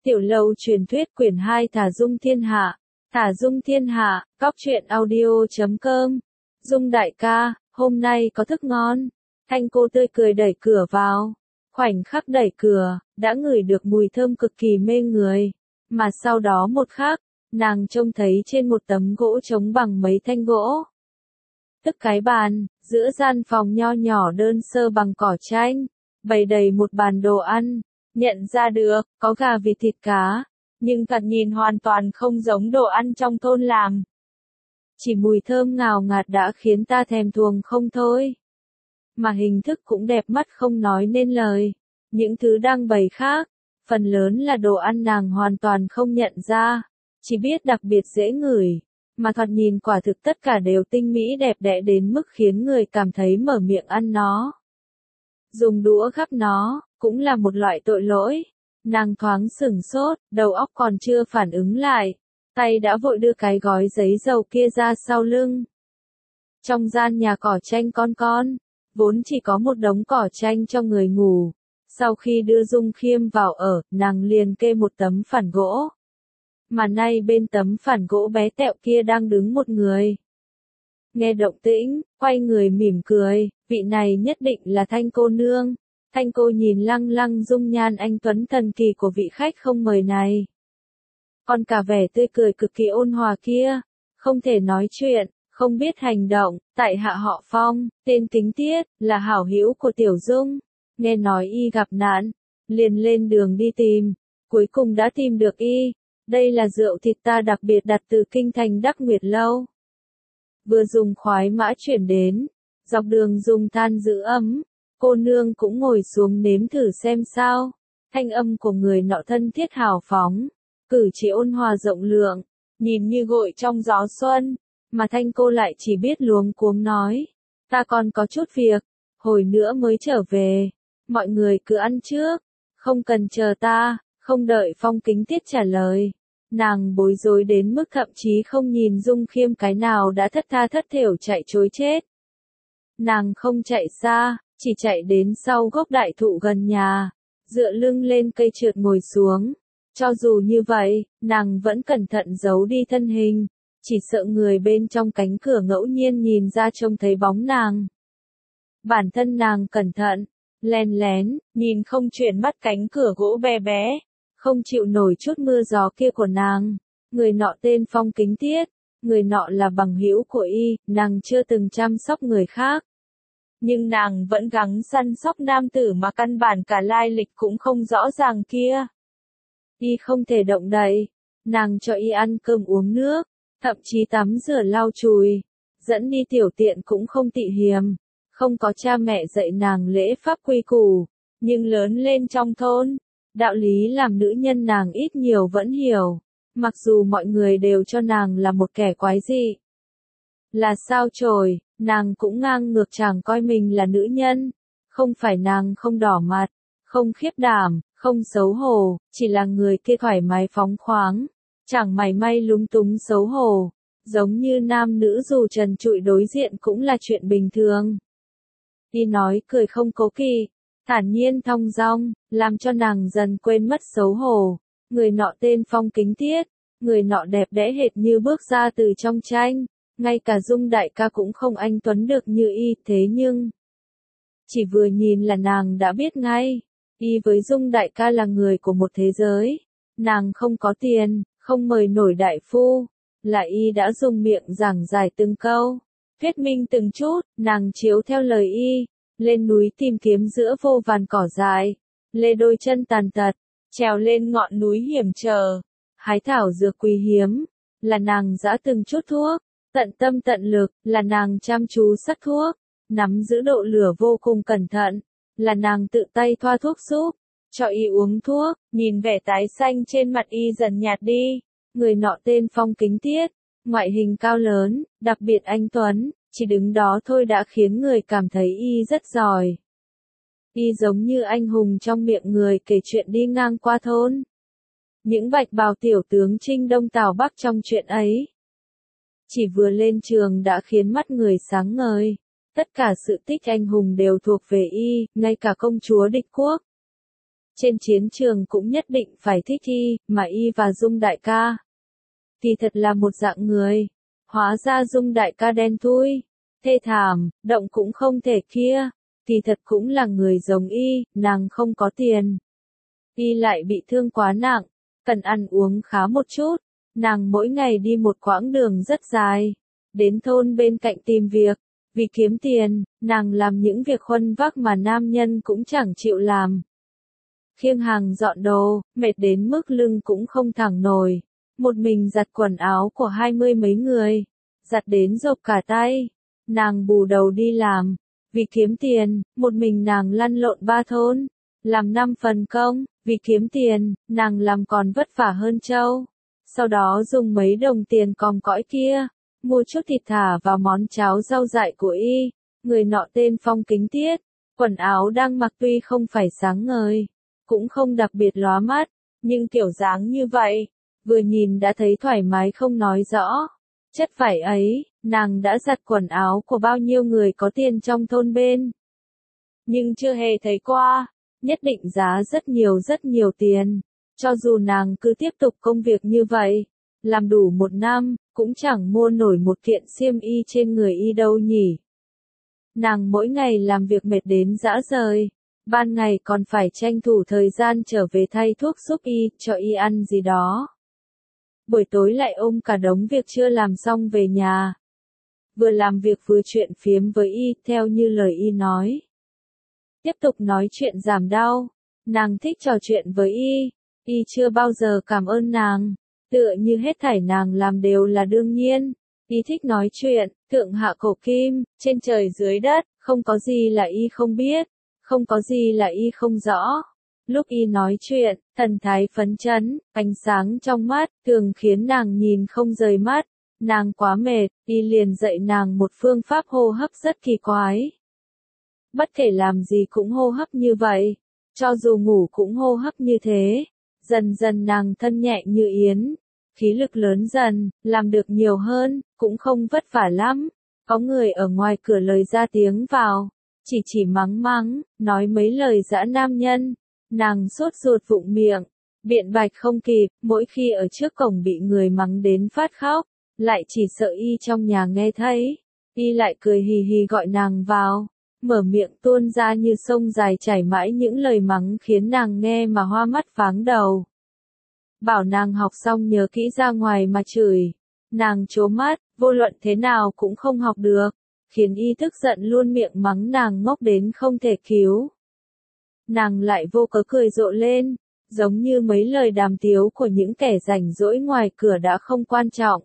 Tiểu Lâu truyền thuyết quyển 2 Thả Dung Thiên Hạ. Thả Dung Thiên Hạ, cóc truyện audio.com. Dung đại ca, hôm nay có thức ngon. Thanh cô tươi cười đẩy cửa vào. Khoảnh khắc đẩy cửa, đã ngửi được mùi thơm cực kỳ mê người. Mà sau đó một khắc, nàng trông thấy trên một tấm gỗ trống bằng mấy thanh gỗ. Tức cái bàn, giữa gian phòng nho nhỏ đơn sơ bằng cỏ tranh, bày đầy một bàn đồ ăn. Nhận ra được, có gà vịt thịt cá, nhưng thật nhìn hoàn toàn không giống đồ ăn trong thôn làng. Chỉ mùi thơm ngào ngạt đã khiến ta thèm thuồng không thôi. Mà hình thức cũng đẹp mắt không nói nên lời. Những thứ đang bày khác, phần lớn là đồ ăn nàng hoàn toàn không nhận ra, chỉ biết đặc biệt dễ ngửi, mà thoạt nhìn quả thực tất cả đều tinh mỹ đẹp đẽ đến mức khiến người cảm thấy mở miệng ăn nó. Dùng đũa gắp nó, cũng là một loại tội lỗi. Nàng thoáng sửng sốt, đầu óc còn chưa phản ứng lại, tay đã vội đưa cái gói giấy dầu kia ra sau lưng. Trong gian nhà cỏ tranh con, vốn chỉ có một đống cỏ tranh cho người ngủ. Sau khi đưa Dung Khiêm vào ở, nàng liền kê một tấm phản gỗ. Mà nay bên tấm phản gỗ bé tẹo kia đang đứng một người. Nghe động tĩnh, quay người mỉm cười, vị này nhất định là Thanh cô nương. Thanh cô nhìn lăng lăng dung nhan anh tuấn thần kỳ của vị khách không mời này. Còn cả vẻ tươi cười cực kỳ ôn hòa kia, không thể nói chuyện, không biết hành động, tại hạ họ Phong, tên Kính Tiết, là hảo hữu của Tiểu Dung. Nghe nói y gặp nạn, liền lên đường đi tìm, cuối cùng đã tìm được y. Đây là rượu thịt ta đặc biệt đặt từ kinh thành Đắc Nguyệt Lâu. Vừa dùng khoái mã chuyển đến, dọc đường dùng than giữ ấm, cô nương cũng ngồi xuống nếm thử xem sao. Thanh âm của người nọ thân thiết hào phóng, cử chỉ ôn hòa rộng lượng, nhìn như gội trong gió xuân, mà Thanh cô lại chỉ biết luống cuống nói, ta còn có chút việc, hồi nữa mới trở về, mọi người cứ ăn trước, không cần chờ ta. Không đợi Phong Kính Tiết trả lời, nàng bối rối đến mức thậm chí không nhìn Dung Khiêm cái nào đã thất tha thất thểu chạy trối chết. Nàng không chạy xa, chỉ chạy đến sau gốc đại thụ gần nhà, dựa lưng lên cây trượt ngồi xuống. Cho dù như vậy, nàng vẫn cẩn thận giấu đi thân hình, chỉ sợ người bên trong cánh cửa ngẫu nhiên nhìn ra trông thấy bóng nàng. Bản thân nàng cẩn thận, len lén, nhìn không chuyển mắt cánh cửa gỗ bé bé, không chịu nổi chút mưa gió kia của nàng. Người nọ tên Phong Kính Tiết, người nọ là bằng hữu của y, nàng chưa từng chăm sóc người khác. Nhưng nàng vẫn gắng săn sóc nam tử mà căn bản cả lai lịch cũng không rõ ràng kia. Y không thể động đậy, nàng cho y ăn cơm uống nước, thậm chí tắm rửa lau chùi, dẫn đi tiểu tiện cũng không tị hiềm. Không có cha mẹ dạy nàng lễ pháp quy củ, nhưng lớn lên trong thôn, đạo lý làm nữ nhân nàng ít nhiều vẫn hiểu, mặc dù mọi người đều cho nàng là một kẻ quái dị. Là sao chổi, nàng cũng ngang ngược chàng coi mình là nữ nhân, không phải nàng không đỏ mặt, không khiếp đảm, không xấu hổ, chỉ là người kia thoải mái phóng khoáng, chẳng mảy may lúng túng xấu hổ, giống như nam nữ dù trần trụi đối diện cũng là chuyện bình thường. Y nói cười không cố kỵ, thản nhiên thong dong, làm cho nàng dần quên mất xấu hổ. Người nọ tên Phong Kính Tiết, người nọ đẹp đẽ hệt như bước ra từ trong tranh, ngay cả Dung đại ca cũng không anh tuấn được như y, thế nhưng chỉ vừa nhìn là nàng đã biết ngay, y với Dung đại ca là người của một thế giới. Nàng không có tiền, không mời nổi đại phu, là y đã dùng miệng giảng giải từng câu, thuyết minh từng chút, nàng chiếu theo lời y, lên núi tìm kiếm giữa vô vàn cỏ dại, lê đôi chân tàn tật, trèo lên ngọn núi hiểm trở, hái thảo dược quý hiếm, là nàng giã từng chút thuốc, tận tâm tận lực, là nàng chăm chú sắc thuốc, nắm giữ độ lửa vô cùng cẩn thận, là nàng tự tay thoa thuốc giúp, cho y uống thuốc, nhìn vẻ tái xanh trên mặt y dần nhạt đi. Người nọ tên Phong Kính Tiết, ngoại hình cao lớn, đặc biệt anh tuấn, chỉ đứng đó thôi đã khiến người cảm thấy y rất giỏi. Y giống như anh hùng trong miệng người kể chuyện đi ngang qua thôn. Những bạch bào tiểu tướng Trinh Đông Tào Bắc trong chuyện ấy, chỉ vừa lên trường đã khiến mắt người sáng ngời. Tất cả sự tích anh hùng đều thuộc về y, ngay cả công chúa địch quốc. trên chiến trường cũng nhất định phải thích y, mà y và Dung đại ca thì thật là một dạng người. Hóa ra Dung đại ca đen thui, thê thảm, động cũng không thể kia, thì thật cũng là người giống y, nàng không có tiền. Y lại bị thương quá nặng, cần ăn uống khá một chút, nàng mỗi ngày đi một quãng đường rất dài, đến thôn bên cạnh tìm việc, vì kiếm tiền, nàng làm những việc khuân vác mà nam nhân cũng chẳng chịu làm. Khiêng hàng dọn đồ, mệt đến mức lưng cũng không thẳng nổi, một mình giặt quần áo của 20 mấy người, giặt đến rộp cả tay, nàng bù đầu đi làm, vì kiếm tiền, một mình nàng lăn lộn 3 thôn, làm 5 phần công, vì kiếm tiền, nàng làm còn vất vả hơn trâu. Sau đó dùng mấy đồng tiền còm cõi kia, mua chút thịt thả vào món cháo rau dại của y, người nọ tên Phong Kính Tiết, quần áo đang mặc tuy không phải sáng ngời, cũng không đặc biệt lóa mắt, nhưng kiểu dáng như vậy, vừa nhìn đã thấy thoải mái không nói rõ. Chất vải ấy, nàng đã giặt quần áo của bao nhiêu người có tiền trong thôn bên. Nhưng chưa hề thấy qua, nhất định giá rất nhiều tiền. Cho dù nàng cứ tiếp tục công việc như vậy, làm đủ 1 năm, cũng chẳng mua nổi một kiện xiêm y trên người y đâu nhỉ. Nàng mỗi ngày làm việc mệt đến rã rời, ban ngày còn phải tranh thủ thời gian trở về thay thuốc giúp y, cho y ăn gì đó. Buổi tối lại ôm cả đống việc chưa làm xong về nhà. Vừa làm việc vừa chuyện phiếm với y, theo như lời y nói. Tiếp tục nói chuyện giảm đau, nàng thích trò chuyện với y chưa bao giờ cảm ơn nàng, tựa như hết thảy nàng làm đều là đương nhiên. Y thích nói chuyện, thượng hạ cổ kim, trên trời dưới đất, không có gì là y không biết, không có gì là y không rõ. Lúc y nói chuyện, thần thái phấn chấn, ánh sáng trong mắt, thường khiến nàng nhìn không rời mắt. Nàng quá mệt, y liền dạy nàng một phương pháp hô hấp rất kỳ quái. Bất kể làm gì cũng hô hấp như vậy, cho dù ngủ cũng hô hấp như thế. Dần dần nàng thân nhẹ như yến, khí lực lớn dần, làm được nhiều hơn, cũng không vất vả lắm. Có người ở ngoài cửa lời ra tiếng vào, chỉ mắng mắng, nói mấy lời dã nam nhân. Nàng sốt ruột vụng miệng, biện bạch không kịp, mỗi khi ở trước cổng bị người mắng đến phát khóc, lại chỉ sợ y trong nhà nghe thấy, y lại cười hì hì gọi nàng vào, mở miệng tuôn ra như sông dài chảy mãi những lời mắng khiến nàng nghe mà hoa mắt váng đầu. Bảo nàng học xong nhớ kỹ ra ngoài mà chửi, nàng trố mắt, vô luận thế nào cũng không học được, khiến y tức giận luôn miệng mắng nàng ngốc đến không thể cứu. Nàng lại vô cớ cười rộ lên, giống như mấy lời đàm tiếu của những kẻ rảnh rỗi ngoài cửa đã không quan trọng.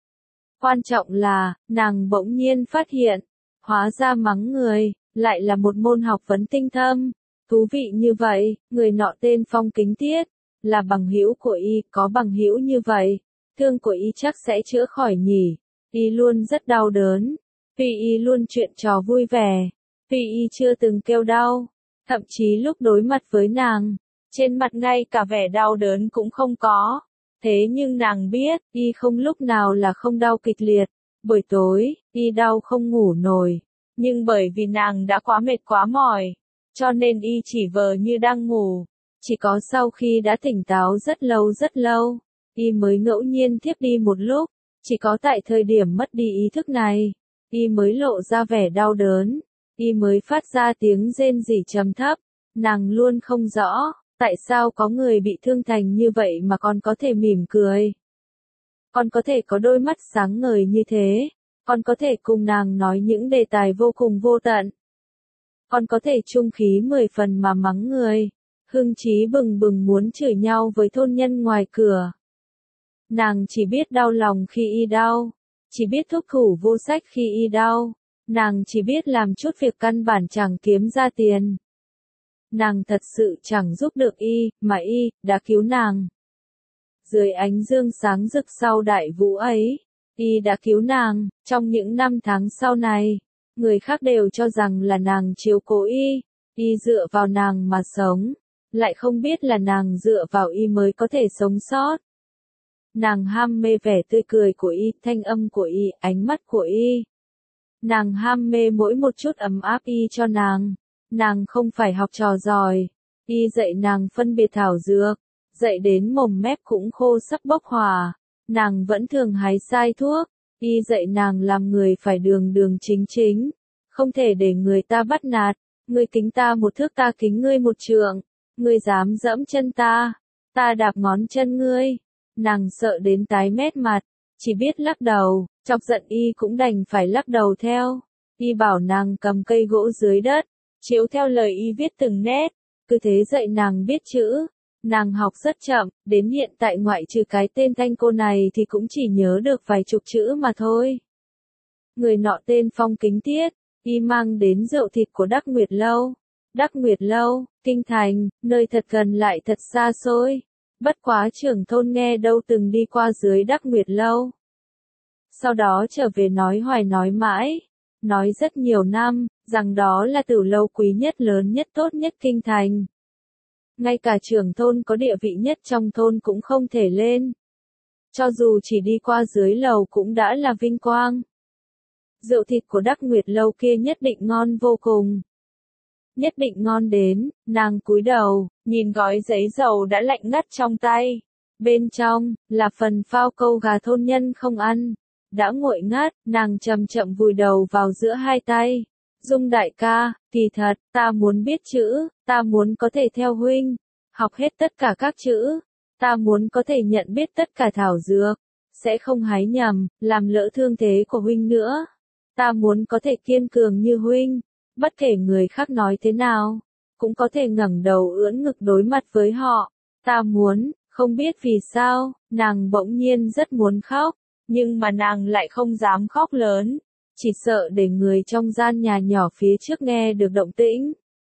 Quan trọng là, nàng bỗng nhiên phát hiện, hóa ra mắng người, lại là một môn học vấn tinh thâm. Thú vị như vậy, người nọ tên Phong Kính Tiết, là bằng hữu của y, có bằng hữu như vậy, thương của y chắc sẽ chữa khỏi nhỉ. Y luôn rất đau đớn, tuy y luôn chuyện trò vui vẻ, tuy y chưa từng kêu đau. Thậm chí lúc đối mặt với nàng, trên mặt ngay cả vẻ đau đớn cũng không có. Thế nhưng nàng biết, y không lúc nào là không đau kịch liệt. Buổi tối, y đau không ngủ nổi. Nhưng bởi vì nàng đã quá mệt quá mỏi, cho nên y chỉ vờ như đang ngủ. Chỉ có sau khi đã tỉnh táo rất lâu, y mới ngẫu nhiên thiếp đi một lúc. Chỉ có tại thời điểm mất đi ý thức này, y mới lộ ra vẻ đau đớn. Y mới phát ra tiếng rên rỉ trầm thấp, nàng luôn không rõ, tại sao có người bị thương thành như vậy mà còn có thể mỉm cười. Còn có thể có đôi mắt sáng ngời như thế, còn có thể cùng nàng nói những đề tài vô cùng vô tận. Còn có thể trung khí 10 phần mà mắng người, hưng chí bừng bừng muốn chửi nhau với thôn nhân ngoài cửa. Nàng chỉ biết đau lòng khi y đau, chỉ biết thúc thủ vô sách khi y đau. Nàng chỉ biết làm chút việc căn bản chẳng kiếm ra tiền. Nàng thật sự chẳng giúp được y, mà y đã cứu nàng. Dưới ánh dương sáng rực sau đại vũ ấy, y đã cứu nàng. Trong những năm tháng sau này, người khác đều cho rằng là nàng chiếu cố y dựa vào nàng mà sống, lại không biết là nàng dựa vào y mới có thể sống sót. Nàng ham mê vẻ tươi cười của y, thanh âm của y, ánh mắt của y. Nàng ham mê mỗi một chút ấm áp y cho nàng. Nàng không phải học trò giỏi, Y dạy nàng phân biệt thảo dược, dạy đến mồm mép cũng khô sắp bốc hỏa, nàng vẫn thường hái sai thuốc. Y dạy nàng làm người phải đường đường chính chính, không thể để người ta bắt nạt. Ngươi kính ta một thước ta kính ngươi một trượng, ngươi dám dẫm chân ta đạp ngón chân ngươi. Nàng sợ đến tái mét mặt, chỉ biết lắc đầu, chọc giận Y cũng đành phải lắc đầu theo. Y bảo nàng cầm cây gỗ dưới đất, chiếu theo lời Y viết từng nét, cứ thế dạy nàng biết chữ. Nàng học rất chậm, đến hiện tại ngoại trừ cái tên Thanh cô này thì cũng chỉ nhớ được vài chục chữ mà thôi. Người nọ tên Phong Kính Tiết, Y mang đến rượu thịt của Đắc Nguyệt Lâu. Đắc Nguyệt Lâu, kinh thành, nơi thật gần lại thật xa xôi. Bất quá trưởng thôn nghe đâu từng đi qua dưới Đắc Nguyệt Lâu. Sau đó trở về nói hoài nói mãi, nói rất nhiều năm, rằng đó là tử lâu quý nhất lớn nhất tốt nhất kinh thành. Ngay cả trưởng thôn có địa vị nhất trong thôn cũng không thể lên. Cho dù chỉ đi qua dưới lầu cũng đã là vinh quang. Rượu thịt của Đắc Nguyệt Lâu kia nhất định ngon vô cùng. Nhất định ngon đến, nàng cúi đầu, nhìn gói giấy dầu đã lạnh ngắt trong tay. Bên trong, là phần phao câu gà thôn nhân không ăn. Đã nguội ngắt, nàng chậm chậm vùi đầu vào giữa hai tay. Dung đại ca, kỳ thật, ta muốn biết chữ, ta muốn có thể theo huynh, học hết tất cả các chữ. Ta muốn có thể nhận biết tất cả thảo dược, sẽ không hái nhầm, làm lỡ thương thế của huynh nữa. Ta muốn có thể kiên cường như huynh, bất kể người khác nói thế nào, cũng có thể ngẩng đầu ưỡn ngực đối mặt với họ. Ta muốn, không biết vì sao, nàng bỗng nhiên rất muốn khóc, nhưng mà nàng lại không dám khóc lớn, chỉ sợ để người trong gian nhà nhỏ phía trước nghe được động tĩnh.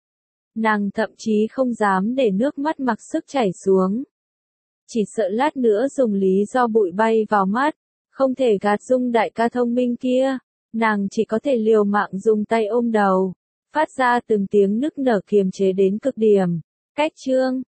Nàng thậm chí không dám để nước mắt mặc sức chảy xuống. Chỉ sợ lát nữa dùng lý do bụi bay vào mắt, không thể gạt Dung đại ca thông minh kia. Nàng chỉ có thể liều mạng dùng tay ôm đầu, phát ra từng tiếng nức nở kiềm chế đến cực điểm. Cách chương